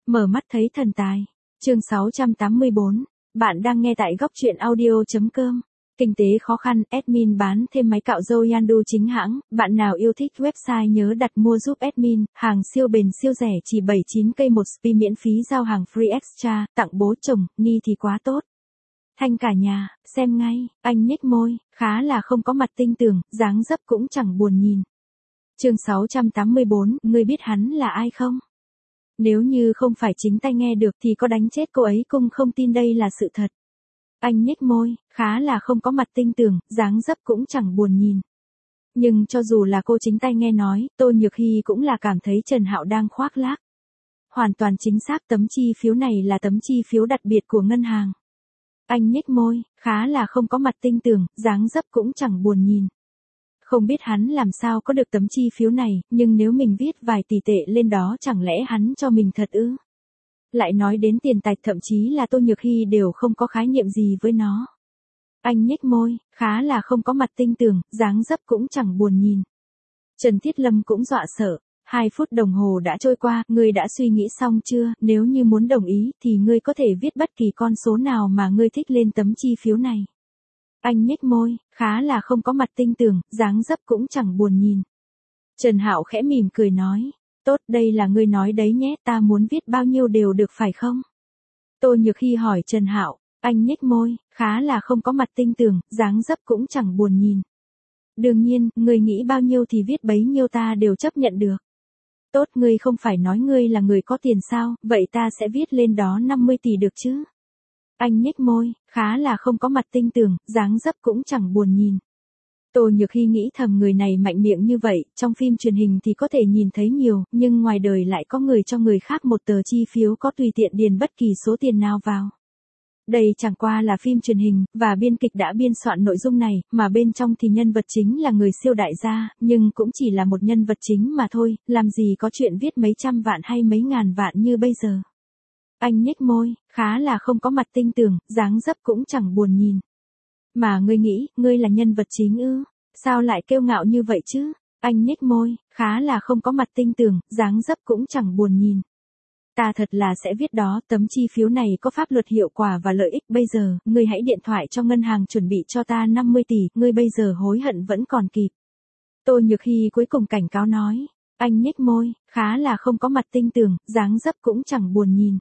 Mở mắt thấy thần tài. Chương 684. Bạn đang nghe tại góc truyện audio.com. Kinh tế khó khăn, admin bán thêm máy cạo râu Yandu chính hãng. Bạn nào yêu thích website nhớ đặt mua giúp admin. Hàng siêu bền siêu rẻ chỉ 79k một spi miễn phí giao hàng free extra. Tặng bố chồng, Ni thì quá tốt. Thanh cả nhà, xem ngay. Anh nhếch môi, khá là không có mặt tinh tường, dáng dấp cũng chẳng buồn nhìn. Chương 684. Ngươi biết hắn là ai không? Nếu như không phải chính tay nghe được thì có đánh chết cô ấy cũng không tin đây là sự thật. Anh nhếch môi, khá là không có mặt tinh tường, dáng dấp cũng chẳng buồn nhìn. Nhưng cho dù là cô chính tay nghe nói, Tô Nhược Hy cũng là cảm thấy Trần Hạo đang khoác lác. Hoàn toàn chính xác, tấm chi phiếu này là tấm chi phiếu đặc biệt của ngân hàng. Anh nhếch môi, khá là không có mặt tinh tường, dáng dấp cũng chẳng buồn nhìn. Không biết hắn làm sao có được tấm chi phiếu này, nhưng nếu mình viết vài tỷ tệ lên đó chẳng lẽ hắn cho mình thật ư? Lại nói đến tiền tài, thậm chí là Tô Nhược Hy đều không có khái niệm gì với nó. Anh nhếch môi, khá là không có mặt tinh tường, dáng dấp cũng chẳng buồn nhìn. Trần Thiết Lâm cũng dọa sợ. 2 phút đồng hồ đã trôi qua, ngươi đã suy nghĩ xong chưa? Nếu như muốn đồng ý thì ngươi có thể viết bất kỳ con số nào mà ngươi thích lên tấm chi phiếu này. Anh nhếch môi, khá là không có mặt tinh tường, dáng dấp cũng chẳng buồn nhìn. Trần Hạo khẽ mỉm cười nói, tốt, đây là ngươi nói đấy nhé, ta muốn viết bao nhiêu đều được phải không? Tô Nhược Hy hỏi Trần Hạo, anh nhếch môi, khá là không có mặt tinh tường, dáng dấp cũng chẳng buồn nhìn. Đương nhiên, ngươi nghĩ bao nhiêu thì viết bấy nhiêu, ta đều chấp nhận được. Tốt, ngươi không phải nói ngươi là người có tiền sao, vậy ta sẽ viết lên đó 50 tỷ được chứ? Anh nhếch môi, khá là không có mặt tinh tường, dáng dấp cũng chẳng buồn nhìn. Tô Nhược Hy nghĩ thầm, người này mạnh miệng như vậy, trong phim truyền hình thì có thể nhìn thấy nhiều, nhưng ngoài đời lại có người cho người khác một tờ chi phiếu có tùy tiện điền bất kỳ số tiền nào vào. Đây chẳng qua là phim truyền hình, và biên kịch đã biên soạn nội dung này, mà bên trong thì nhân vật chính là người siêu đại gia, nhưng cũng chỉ là một nhân vật chính mà thôi, làm gì có chuyện viết mấy trăm vạn hay mấy ngàn vạn như bây giờ. Anh nhếch môi, khá là không có mặt tinh tường, dáng dấp cũng chẳng buồn nhìn. Mà ngươi nghĩ, ngươi là nhân vật chính ư? Sao lại kiêu ngạo như vậy chứ? Anh nhếch môi, khá là không có mặt tinh tường, dáng dấp cũng chẳng buồn nhìn. Ta thật là sẽ viết đó, tấm chi phiếu này có pháp luật hiệu quả và lợi ích, bây giờ, ngươi hãy điện thoại cho ngân hàng chuẩn bị cho ta 50 tỷ, ngươi bây giờ hối hận vẫn còn kịp. Tô Nhược Hy cuối cùng cảnh cáo nói, anh nhếch môi, khá là không có mặt tinh tường, dáng dấp cũng chẳng buồn nhìn.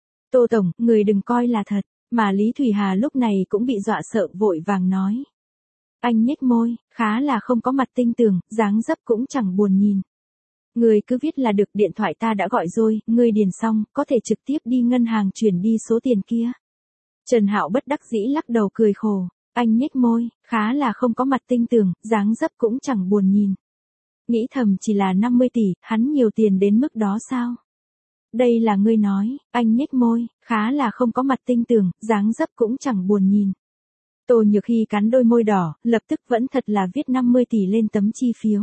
Tô Tổng, người đừng coi là thật, mà Lý Thủy Hà lúc này cũng bị dọa sợ, vội vàng nói. Anh nhếch môi, khá là không có mặt tinh tường, dáng dấp cũng chẳng buồn nhìn. Người cứ viết là được, điện thoại ta đã gọi rồi, ngươi điền xong, có thể trực tiếp đi ngân hàng chuyển đi số tiền kia. Trần Hạo bất đắc dĩ lắc đầu cười khổ, anh nhếch môi, khá là không có mặt tinh tường, dáng dấp cũng chẳng buồn nhìn. Nghĩ thầm chỉ là 50 tỷ, hắn nhiều tiền đến mức đó sao? Đây là ngươi nói, anh nhếch môi, khá là không có mặt tinh tường, dáng dấp cũng chẳng buồn nhìn. Tô Nhược Hy cắn đôi môi đỏ, lập tức vẫn thật là viết 50 tỷ lên tấm chi phiếu.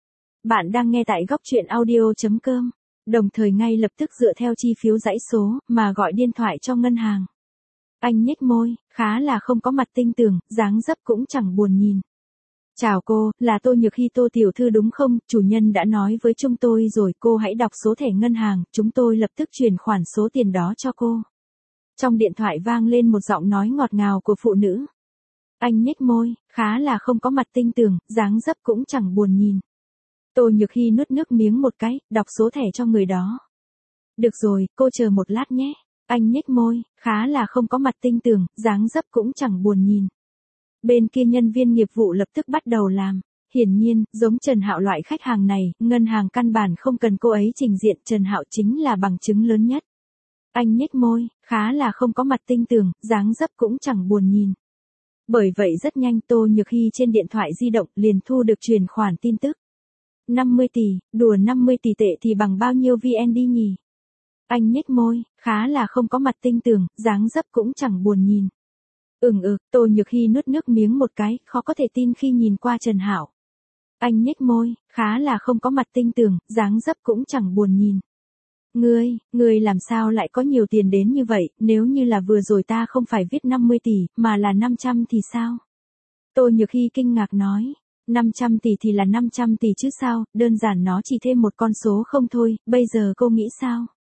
Bạn đang nghe tại góc truyện audio.com, đồng thời ngay lập tức dựa theo chi phiếu dãy số, mà gọi điện thoại cho ngân hàng. Anh nhếch môi, khá là không có mặt tinh tường, dáng dấp cũng chẳng buồn nhìn. Chào cô, là Tô Nhược Hy, Tô tiểu thư đúng không? Chủ nhân đã nói với chúng tôi rồi, cô hãy đọc số thẻ ngân hàng, chúng tôi lập tức chuyển khoản số tiền đó cho cô. Trong điện thoại vang lên một giọng nói ngọt ngào của phụ nữ. Anh nhếch môi, khá là không có mặt tinh tường, dáng dấp cũng chẳng buồn nhìn. Tô Nhược Hy nuốt nước miếng một cái, đọc số thẻ cho người đó. Được rồi, cô chờ một lát nhé. Anh nhếch môi, khá là không có mặt tinh tường, dáng dấp cũng chẳng buồn nhìn. Bên kia nhân viên nghiệp vụ lập tức bắt đầu làm. Hiển nhiên, giống Trần Hạo loại khách hàng này, ngân hàng căn bản không cần cô ấy trình diện, Trần Hạo chính là bằng chứng lớn nhất. Anh nhếch môi, khá là không có mặt tinh tường, dáng dấp cũng chẳng buồn nhìn. Bởi vậy rất nhanh Tô Nhược Hy trên điện thoại di động liền thu được chuyển khoản tin tức. 50 tỷ, đùa 50 tỷ tệ thì bằng bao nhiêu VND nhỉ? Anh nhếch môi, khá là không có mặt tinh tường, dáng dấp cũng chẳng buồn nhìn. Tô Nhược Hy nuốt nước miếng một cái, khó có thể tin khi nhìn qua Trần Hạo. Anh nhếch môi, khá là không có mặt tinh tường, dáng dấp cũng chẳng buồn nhìn. Ngươi làm sao lại có nhiều tiền đến như vậy, nếu như là vừa rồi ta không phải viết 50 tỷ, mà là 500 thì sao? Tô Nhược Hy kinh ngạc nói. 500 tỷ thì là 500 tỷ chứ sao, đơn giản nó chỉ thêm một con số không thôi, bây giờ cô nghĩ sao?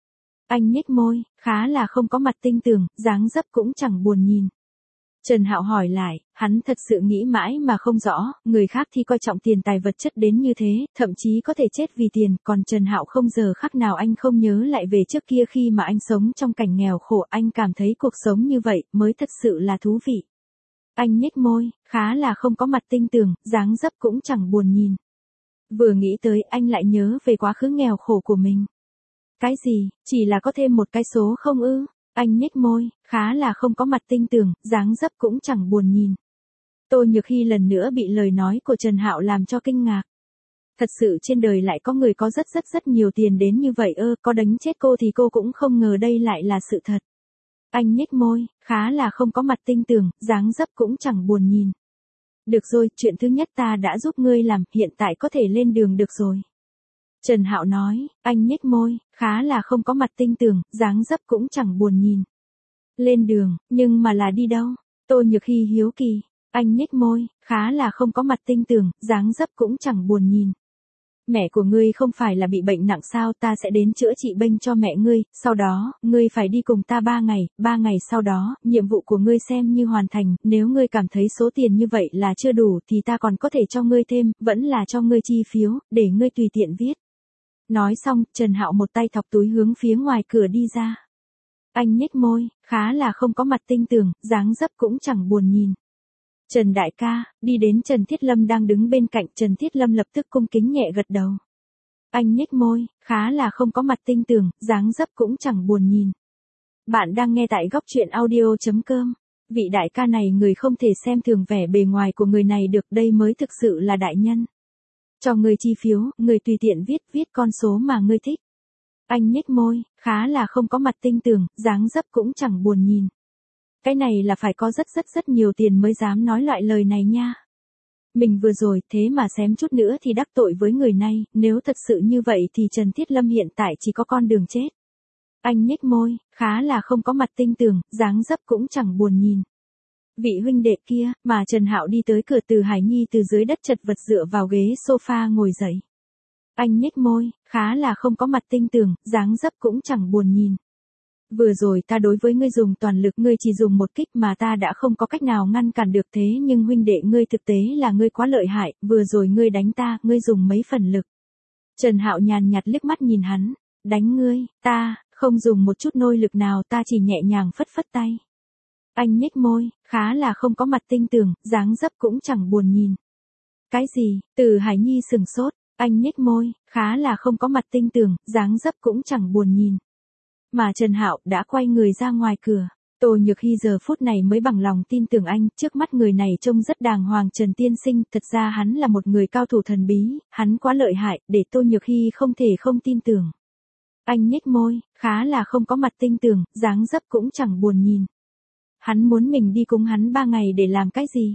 Anh nhếch môi, khá là không có mặt tinh tường, dáng dấp cũng chẳng buồn nhìn. Trần Hạo hỏi lại, hắn thật sự nghĩ mãi mà không rõ, người khác thì coi trọng tiền tài vật chất đến như thế, thậm chí có thể chết vì tiền, còn Trần Hạo không giờ khắc nào anh không nhớ lại về trước kia khi mà anh sống trong cảnh nghèo khổ, anh cảm thấy cuộc sống như vậy mới thật sự là thú vị. Anh nhếch môi, khá là không có mặt tinh tường, dáng dấp cũng chẳng buồn nhìn. Vừa nghĩ tới anh lại nhớ về quá khứ nghèo khổ của mình. Cái gì, chỉ là có thêm một cái số không ư? Anh nhếch môi, khá là không có mặt tinh tường, dáng dấp cũng chẳng buồn nhìn. Tô Nhược Hy lần nữa bị lời nói của Trần Hạo làm cho kinh ngạc. Thật sự trên đời lại có người có rất nhiều tiền đến như vậy có đánh chết cô thì cô cũng không ngờ đây lại là sự thật. Anh nhếch môi, khá là không có mặt tinh tường, dáng dấp cũng chẳng buồn nhìn. Được rồi, chuyện thứ nhất ta đã giúp ngươi làm, hiện tại có thể lên đường được rồi. Trần Hạo nói, anh nhếch môi, khá là không có mặt tinh tường, dáng dấp cũng chẳng buồn nhìn. Lên đường, nhưng mà là đi đâu? Tô Nhược Hy hiếu kỳ. Anh nhếch môi, khá là không có mặt tinh tường, dáng dấp cũng chẳng buồn nhìn. Mẹ của ngươi không phải là bị bệnh nặng sao, ta sẽ đến chữa trị bệnh cho mẹ ngươi, sau đó, ngươi phải đi cùng ta 3 ngày sau đó, nhiệm vụ của ngươi xem như hoàn thành, nếu ngươi cảm thấy số tiền như vậy là chưa đủ thì ta còn có thể cho ngươi thêm, vẫn là cho ngươi chi phiếu, để ngươi tùy tiện viết. Nói xong, Trần Hạo một tay thọc túi hướng phía ngoài cửa đi ra. Anh nhếch môi, khá là không có mặt tinh tường, dáng dấp cũng chẳng buồn nhìn. Trần đại ca, đi đến Trần Thiết Lâm đang đứng bên cạnh, Trần Thiết Lâm lập tức cung kính nhẹ gật đầu. Anh nhếch môi, khá là không có mặt tinh tường, dáng dấp cũng chẳng buồn nhìn. Bạn đang nghe tại góc truyện audio.com. Vị đại ca này người không thể xem thường vẻ bề ngoài của người này được, đây mới thực sự là đại nhân. Cho người chi phiếu, người tùy tiện viết con số mà ngươi thích. Anh nhếch môi, khá là không có mặt tinh tường, dáng dấp cũng chẳng buồn nhìn. Cái này là phải có rất nhiều tiền mới dám nói loại lời này nha. Mình vừa rồi thế mà xém chút nữa thì đắc tội với người này, nếu thật sự như vậy thì Trần Thiết Lâm hiện tại chỉ có con đường chết. Anh nhếch môi, khá là không có mặt tinh tường, dáng dấp cũng chẳng buồn nhìn. Vị huynh đệ kia, mà Trần Hạo đi tới cửa, Từ Hải Nhi từ dưới đất chật vật dựa vào ghế sofa ngồi dậy. Anh nhếch môi, khá là không có mặt tinh tường, dáng dấp cũng chẳng buồn nhìn. Vừa rồi ta đối với ngươi dùng toàn lực, ngươi chỉ dùng một kích mà ta đã không có cách nào ngăn cản được, thế nhưng huynh đệ ngươi thực tế là ngươi quá lợi hại, vừa rồi ngươi đánh ta, ngươi dùng mấy phần lực. Trần Hạo nhàn nhạt liếc mắt nhìn hắn, đánh ngươi, ta, không dùng một chút nôi lực nào, ta chỉ nhẹ nhàng phất tay. Anh nhếch môi, khá là không có mặt tinh tường, dáng dấp cũng chẳng buồn nhìn. Cái gì? Từ Hải Nhi sừng sốt, anh nhếch môi, khá là không có mặt tinh tường, dáng dấp cũng chẳng buồn nhìn. Mà Trần Hạo đã quay người ra ngoài cửa. Tô Nhược Hy giờ phút này mới bằng lòng tin tưởng anh, trước mắt người này trông rất đàng hoàng. Trần tiên sinh, thật ra hắn là một người cao thủ thần bí, hắn quá lợi hại, để Tô Nhược Hy không thể không tin tưởng. Anh nhếch môi, khá là không có mặt tinh tường, dáng dấp cũng chẳng buồn nhìn. Hắn muốn mình đi cùng hắn 3 ngày để làm cái gì?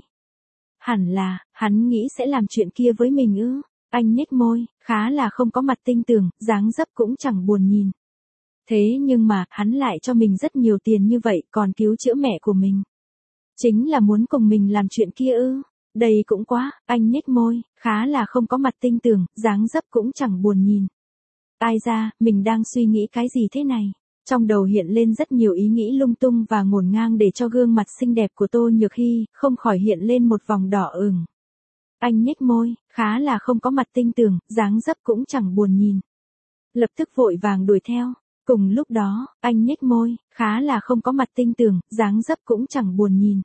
Hẳn là, hắn nghĩ sẽ làm chuyện kia với mình ư? Anh nhếch môi, khá là không có mặt tinh tường, dáng dấp cũng chẳng buồn nhìn. Thế nhưng mà, hắn lại cho mình rất nhiều tiền như vậy, còn cứu chữa mẹ của mình. Chính là muốn cùng mình làm chuyện kia ư? Đây cũng quá, anh nhếch môi, khá là không có mặt tinh tường, dáng dấp cũng chẳng buồn nhìn. Ai ra, mình đang suy nghĩ cái gì thế này? Trong đầu hiện lên rất nhiều ý nghĩ lung tung và ngổn ngang để cho gương mặt xinh đẹp của Tô Nhược Hy không khỏi hiện lên một vòng đỏ ửng. Anh nhếch môi, khá là không có mặt tinh tường, dáng dấp cũng chẳng buồn nhìn. Lập tức vội vàng đuổi theo. Cùng lúc đó, anh nhếch môi, khá là không có mặt tinh tường, dáng dấp cũng chẳng buồn nhìn.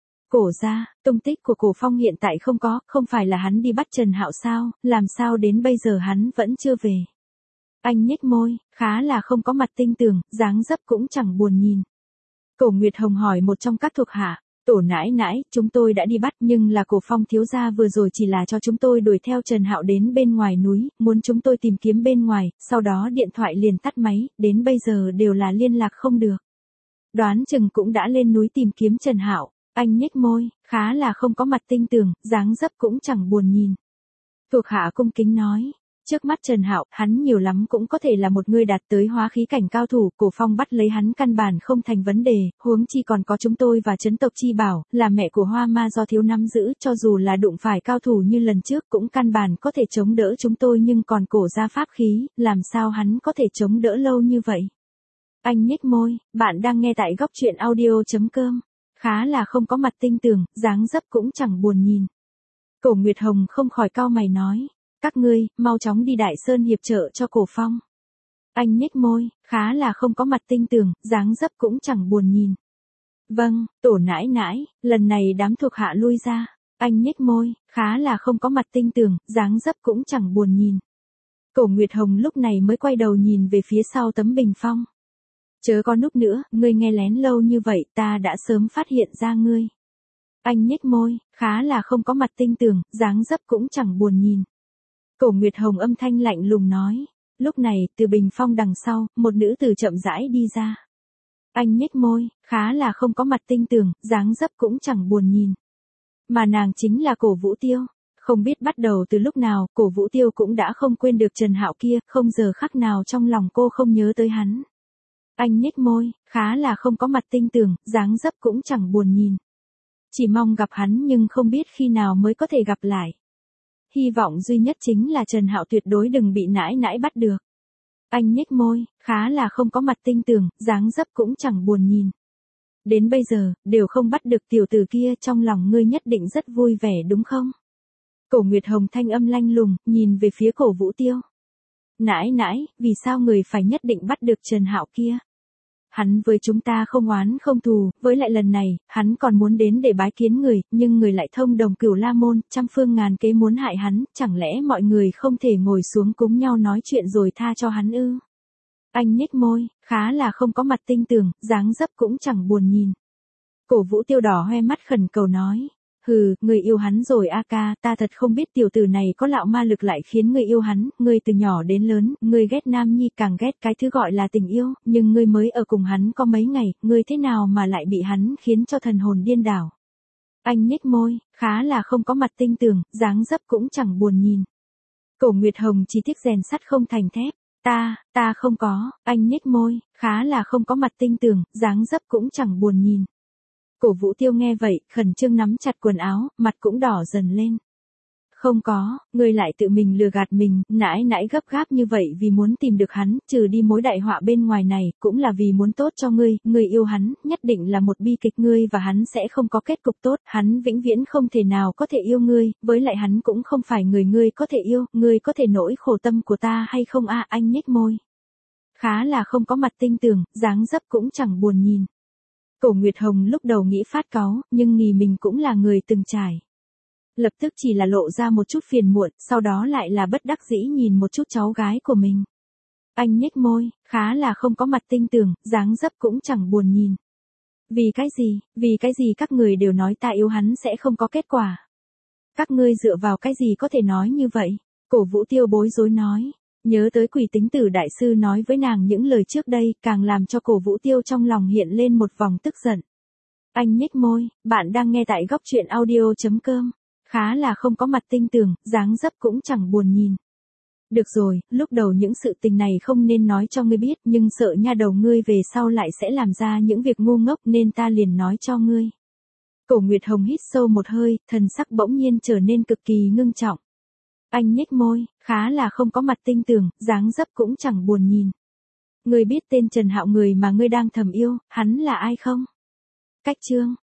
Cổ ra, tung tích của Cổ Phong hiện tại không có, không phải là hắn đi bắt Trần Hạo sao, làm sao đến bây giờ hắn vẫn chưa về. Anh nhếch môi, khá là không có mặt tinh tường, dáng dấp cũng chẳng buồn nhìn. Cổ Nguyệt Hồng hỏi một trong các thuộc hạ, tổ nãi nãi, chúng tôi đã đi bắt nhưng là Cổ Phong thiếu gia vừa rồi chỉ là cho chúng tôi đuổi theo Trần Hạo đến bên ngoài núi, muốn chúng tôi tìm kiếm bên ngoài, sau đó điện thoại liền tắt máy, đến bây giờ đều là liên lạc không được. Đoán chừng cũng đã lên núi tìm kiếm Trần Hạo. Anh nhếch môi, khá là không có mặt tinh tường, dáng dấp cũng chẳng buồn nhìn. Thuộc hạ cung kính nói. Trước mắt Trần Hạo, hắn nhiều lắm cũng có thể là một người đạt tới hóa khí cảnh cao thủ, Cổ Phong bắt lấy hắn căn bản không thành vấn đề, huống chi còn có chúng tôi và Trấn tộc Chi Bảo, là mẹ của Hoa Ma do thiếu nắm giữ, cho dù là đụng phải cao thủ như lần trước cũng căn bản có thể chống đỡ chúng tôi, nhưng còn Cổ gia pháp khí, làm sao hắn có thể chống đỡ lâu như vậy? Anh nhếch môi, bạn đang nghe tại góc chuyện audio.com. Khá là không có mặt tinh tường, dáng dấp cũng chẳng buồn nhìn. Cổ Nguyệt Hồng không khỏi cau mày nói. Các ngươi, mau chóng đi Đại Sơn hiệp trợ cho Cổ Phong. Anh nhếch môi, khá là không có mặt tinh tường, dáng dấp cũng chẳng buồn nhìn. Vâng, tổ nãi nãi, lần này đám thuộc hạ lui ra. Anh nhếch môi, khá là không có mặt tinh tường, dáng dấp cũng chẳng buồn nhìn. Cổ Nguyệt Hồng lúc này mới quay đầu nhìn về phía sau tấm bình phong. Chớ có núp nữa, ngươi nghe lén lâu như vậy ta đã sớm phát hiện ra ngươi. Anh nhếch môi, khá là không có mặt tinh tường, dáng dấp cũng chẳng buồn nhìn. Cổ Nguyệt Hồng âm thanh lạnh lùng nói. Lúc này, từ bình phong đằng sau, một nữ tử chậm rãi đi ra. Anh nhếch môi, khá là không có mặt tinh tường, dáng dấp cũng chẳng buồn nhìn. Mà nàng chính là Cổ Vũ Tiêu. Không biết bắt đầu từ lúc nào, Cổ Vũ Tiêu cũng đã không quên được Trần Hạo kia, không giờ khắc nào trong lòng cô không nhớ tới hắn. Anh nhếch môi, khá là không có mặt tinh tường, dáng dấp cũng chẳng buồn nhìn. Chỉ mong gặp hắn nhưng không biết khi nào mới có thể gặp lại. Hy vọng duy nhất chính là Trần Hạo tuyệt đối đừng bị nãi nãi bắt được. Anh nhếch môi, khá là không có mặt tinh tường, dáng dấp cũng chẳng buồn nhìn. Đến bây giờ, đều không bắt được tiểu tử kia, trong lòng ngươi nhất định rất vui vẻ đúng không? Cổ Nguyệt Hồng thanh âm lanh lùng, nhìn về phía Cổ Vũ Tiêu. Nãi nãi, vì sao người phải nhất định bắt được Trần Hạo kia? Hắn với chúng ta không oán không thù, với lại lần này, hắn còn muốn đến để bái kiến người, nhưng người lại thông đồng Cửu La Môn, trăm phương ngàn kế muốn hại hắn, chẳng lẽ mọi người không thể ngồi xuống cùng nhau nói chuyện rồi tha cho hắn ư? Anh nhếch môi, khá là không có mặt tinh tường, dáng dấp cũng chẳng buồn nhìn. Cổ Vũ Tiêu đỏ hoe mắt khẩn cầu nói. Hừ, người yêu hắn rồi a ca, ta thật không biết tiểu tử này có lạo ma lực lại khiến người yêu hắn, người từ nhỏ đến lớn, người ghét nam nhi càng ghét cái thứ gọi là tình yêu, nhưng người mới ở cùng hắn có mấy ngày, người thế nào mà lại bị hắn khiến cho thần hồn điên đảo. Anh nhếch môi, khá là không có mặt tinh tường, dáng dấp cũng chẳng buồn nhìn. Cổ Nguyệt Hồng chỉ tiếc rèn sắt không thành thép. Ta không có, anh nhếch môi, khá là không có mặt tinh tường, dáng dấp cũng chẳng buồn nhìn. Cổ Vũ Tiêu nghe vậy, khẩn trương nắm chặt quần áo, mặt cũng đỏ dần lên. Không có, ngươi lại tự mình lừa gạt mình, nãi nãi gấp gáp như vậy vì muốn tìm được hắn, trừ đi mối đại họa bên ngoài này, cũng là vì muốn tốt cho ngươi, ngươi yêu hắn, nhất định là một bi kịch, ngươi và hắn sẽ không có kết cục tốt, hắn vĩnh viễn không thể nào có thể yêu ngươi, với lại hắn cũng không phải người ngươi có thể yêu, ngươi có thể nỗi khổ tâm của ta hay không a? Anh nhếch môi. Khá là không có mặt tinh tường, dáng dấp cũng chẳng buồn nhìn. Cổ Nguyệt Hồng lúc đầu nghĩ phát cáu, nhưng nghĩ mình cũng là người từng trải. Lập tức chỉ là lộ ra một chút phiền muộn, sau đó lại là bất đắc dĩ nhìn một chút cháu gái của mình. Anh nhếch môi, khá là không có mặt tinh tường, dáng dấp cũng chẳng buồn nhìn. Vì cái gì các người đều nói ta yêu hắn sẽ không có kết quả. Các ngươi dựa vào cái gì có thể nói như vậy? Cổ Vũ Tiêu bối rối nói. Nhớ tới Quỷ Tính Tử đại sư nói với nàng những lời trước đây, càng làm cho Cổ Vũ Tiêu trong lòng hiện lên một vòng tức giận. Anh nhếch môi, bạn đang nghe tại góc chuyện audio.com. Khá là không có mặt tinh tường, dáng dấp cũng chẳng buồn nhìn. Được rồi, lúc đầu những sự tình này không nên nói cho ngươi biết, nhưng sợ nha đầu ngươi về sau lại sẽ làm ra những việc ngu ngốc nên ta liền nói cho ngươi. Cổ Nguyệt Hồng hít sâu một hơi, thần sắc bỗng nhiên trở nên cực kỳ ngưng trọng. Anh nhếch môi, khá là không có mặt tinh tường, dáng dấp cũng chẳng buồn nhìn. Ngươi biết tên Trần Hạo người mà ngươi đang thầm yêu, hắn là ai không? Cách chương.